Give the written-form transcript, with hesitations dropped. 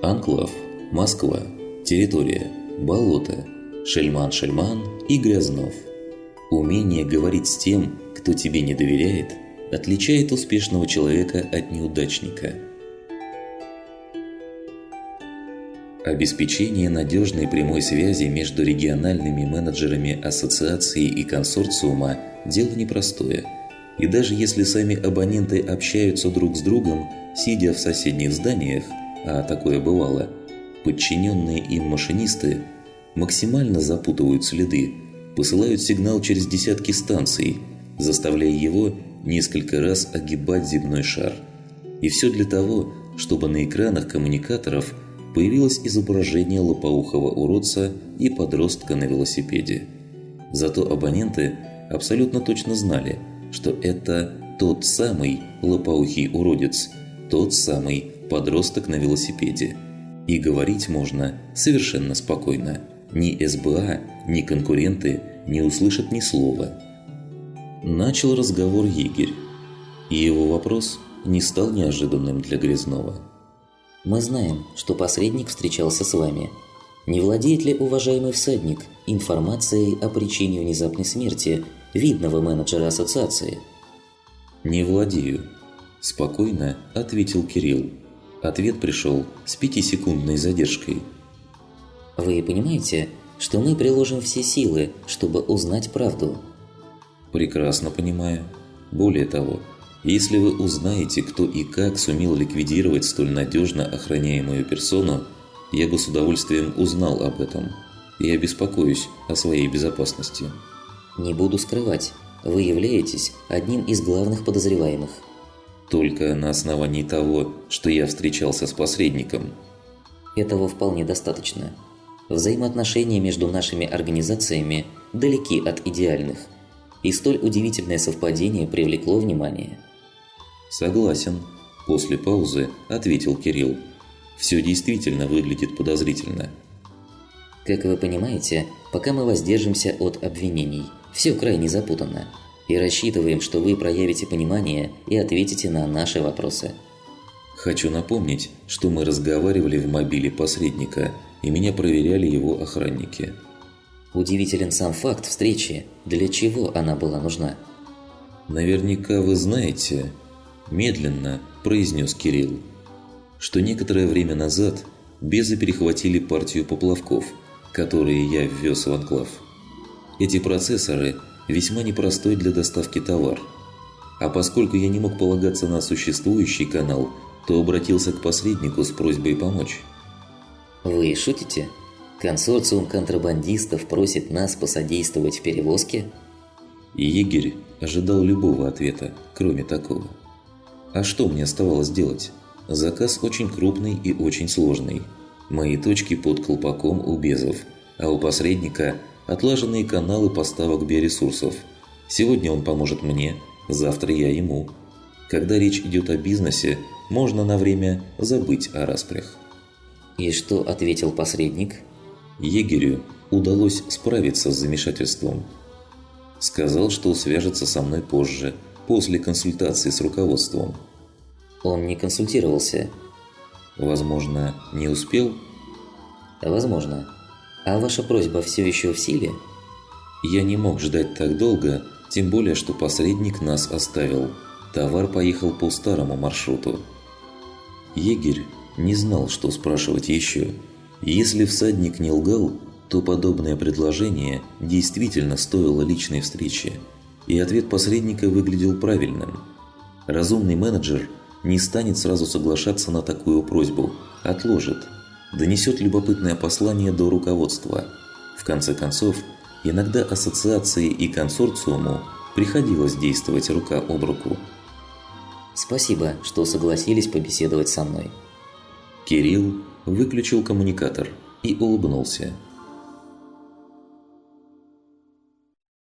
Анклав, Москва, территория, болото, Шельман-Шельман и Грязнов. Умение говорить с тем, кто тебе не доверяет, отличает успешного человека от неудачника. Обеспечение надежной прямой связи между региональными менеджерами ассоциации и консорциума – дело непростое. И даже если сами абоненты общаются друг с другом, сидя в соседних зданиях, а такое бывало, подчиненные им машинисты максимально запутывают следы, посылают сигнал через десятки станций, заставляя его несколько раз огибать земной шар. И все для того, чтобы на экранах коммуникаторов появилось изображение лопоухого уродца и подростка на велосипеде. Зато абоненты абсолютно точно знали, что это тот самый лопоухий уродец, тот самый подросток на велосипеде. И говорить можно совершенно спокойно. Ни СБА, ни конкуренты не услышат ни слова. Начал разговор егерь, и его вопрос не стал неожиданным для Грязнова. Мы знаем, что посредник встречался с вами. Не владеет ли уважаемый всадник информацией о причине внезапной смерти видного менеджера ассоциации? «Не владею», – спокойно ответил Кирилл. Ответ пришел с 5-секундной задержкой. Вы понимаете, что мы приложим все силы, чтобы узнать правду? Прекрасно понимаю. Более того, если вы узнаете, кто и как сумел ликвидировать столь надежно охраняемую персону, я бы с удовольствием узнал об этом и обеспокоюсь о своей безопасности. Не буду скрывать, вы являетесь одним из главных подозреваемых. Только на основании того, что я встречался с посредником. Этого вполне достаточно. Взаимоотношения между нашими организациями далеки от идеальных, и столь удивительное совпадение привлекло внимание. «Согласен», – после паузы ответил Кирилл. «Все действительно выглядит подозрительно». Как вы понимаете, пока мы воздержимся от обвинений, все крайне запутанно, и рассчитываем, что вы проявите понимание и ответите на наши вопросы. Хочу напомнить, что мы разговаривали в мобиле посредника, и меня проверяли его охранники. Удивителен сам факт встречи, для чего она была нужна. «Наверняка вы знаете», – медленно произнес Кирилл, что некоторое время назад безы перехватили партию поплавков, которые я ввез в анклав. Эти процессоры весьма непростой для доставки товар. А поскольку я не мог полагаться на существующий канал, то обратился к посреднику с просьбой помочь. Вы шутите? Консорциум контрабандистов просит нас посодействовать в перевозке? И егерь ожидал любого ответа, кроме такого. А что мне оставалось делать? Заказ очень крупный и очень сложный. Мои точки под колпаком у безов, а у посредника отлаженные каналы поставок биоресурсов. Сегодня он поможет мне, завтра я ему. Когда речь идет о бизнесе, можно на время забыть о распрях. И что ответил посредник? Егерю удалось справиться с замешательством. Сказал, что свяжется со мной позже, после консультации с руководством. Он не консультировался. Возможно, не успел? Возможно. А ваша просьба все еще в силе? Я не мог ждать так долго, тем более, что посредник нас оставил. Товар поехал по старому маршруту. Егерь не знал, что спрашивать еще. Если всадник не лгал, то подобное предложение действительно стоило личной встречи. И ответ посредника выглядел правильным. Разумный менеджер не станет сразу соглашаться на такую просьбу, отложит, донесет любопытное послание до руководства. В конце концов, иногда ассоциации и консорциуму приходилось действовать рука об руку. Спасибо, что согласились побеседовать со мной. Кирилл выключил коммуникатор и улыбнулся.